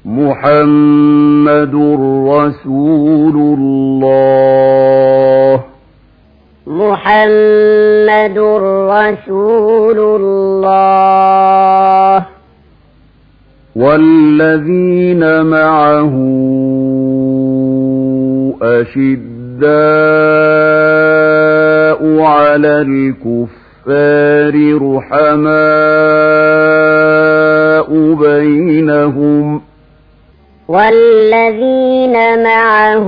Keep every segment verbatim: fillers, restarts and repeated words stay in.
محمد رسول الله محمد رسول الله والذين معه أشداء على الكفار رحماء بينهم والذين معه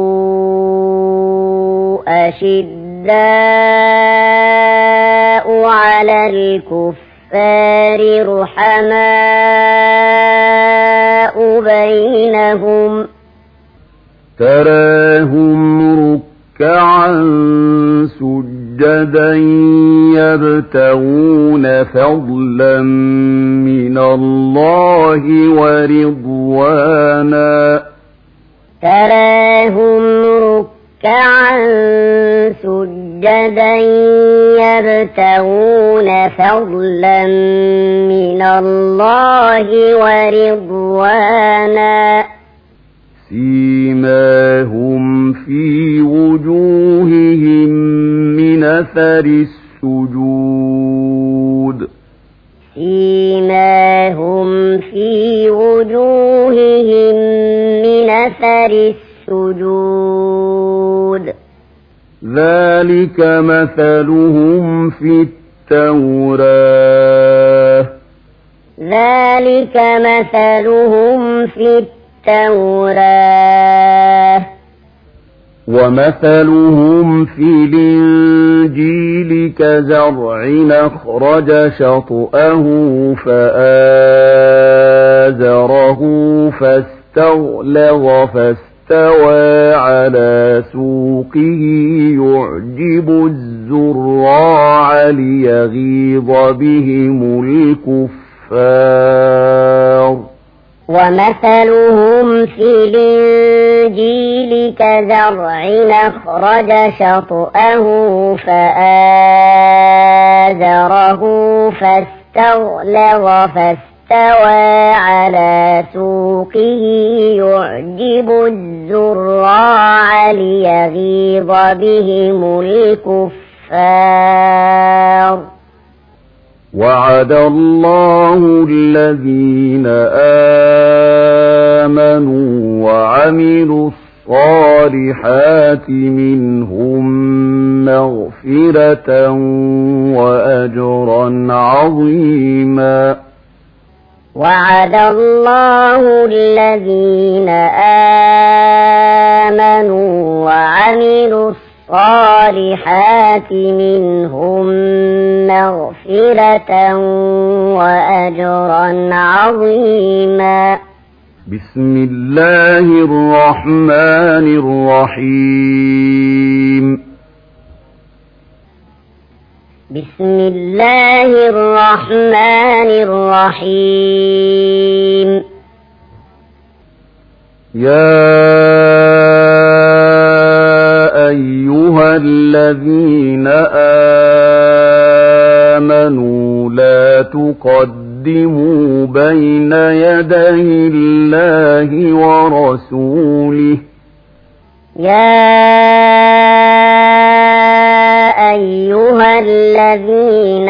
أشداء على الكفار رحماء بينهم تراهم ركعا سجدا يبتغون فضلا من الله ورضوانا تراهم ركعا سجدا يبتغون فضلا من الله ورضوانا سيماهم في وجوههم من أثر السجود سيماهم في وجوههم من أثر السجود ذلك مثلهم في التوراة ذلك مثلهم في التوراة ومثلهم في الإنجيل كزرع أخرج شطأه فآزره فاستغلظ فاستوى على سوقه يعجب الزراع ليغيظ بهم الكفار ومثلهم في الإنجيل كزرع أخرج شطأه فآزره فاستغلظ فاستوى على سوقه يعجب الزراع ليغيظ بهم الكفار وعد الله الذين آمنوا وعملوا الصالحات منهم مغفرة وأجرا عظيما وعد الله الذين آمنوا وعملوا الصالحات منهم مغفرة وأجرا عظيما بسم الله الرحمن الرحيم بسم الله الرحمن الرحيم يا أيها الذين آمنوا لا تقدموا بين يدي الله ورسوله يا أيها الذين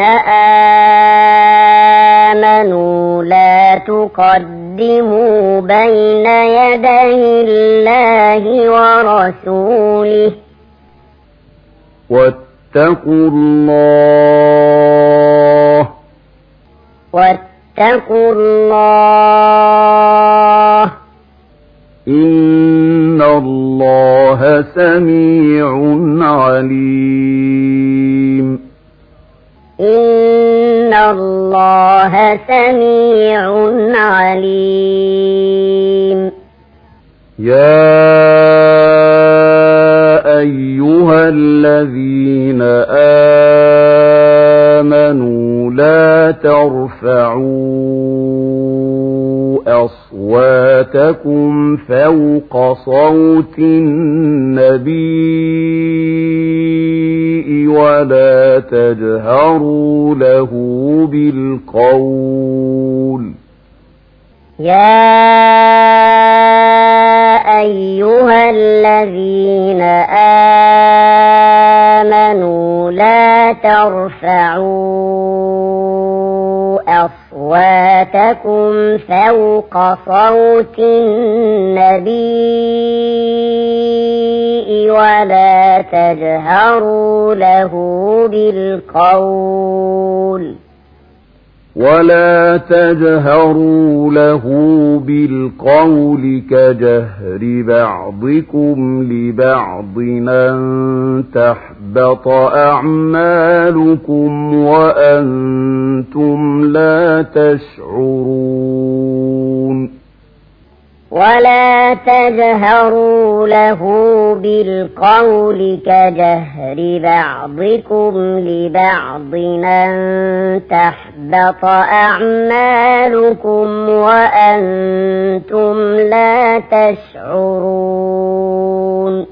آمنوا لا تقدموا بين يدي الله ورسوله واتقوا الله واتقوا الله إن الله سميع عليم إن الله سميع عليم يا أيها الذين آمنوا لا ترفعوا أصواتكم فوق صوت النبي ولا تجهروا له بالقول يا ترفعوا أصواتكم فوق صوت النبي ولا تجهروا له بالقول ولا تجهروا له بالقول كجهر بعضكم لبعض أن تحبط أعمالكم وأنتم لا تشعرون ولا تجهروا له بالقول كجهر بعضكم لبعض أن تحبط أعمالكم وأنتم لا تشعرون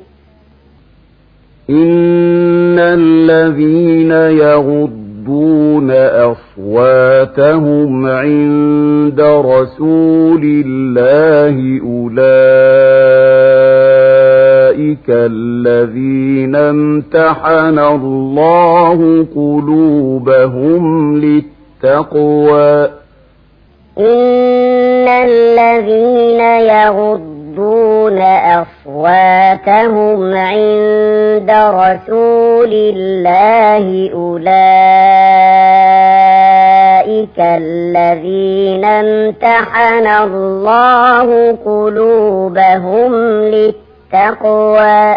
إن الذين يغضون أصواتهم عند رسول الله أولئك الذين امتحن الله قلوبهم للتقوى إن الذين يغضون أصواتهم عند رسول الله أولئك الذين امتحن الله قلوبهم للتقوى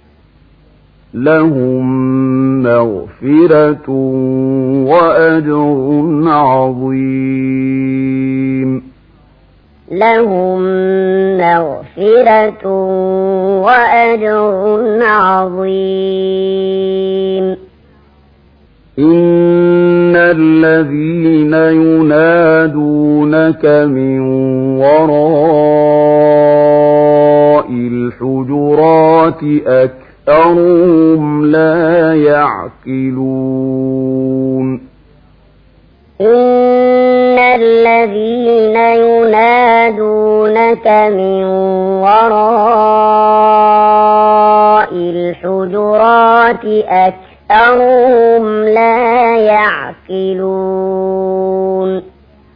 لهم مغفرة وأجر عظيم لهم مغفرة وأجر عظيم إن الذين ينادونك من وراء الحجرات أكثرهم لا يعقلون إن الذين ينادونك من وراء الحجرات أكثرهم لا يعقلون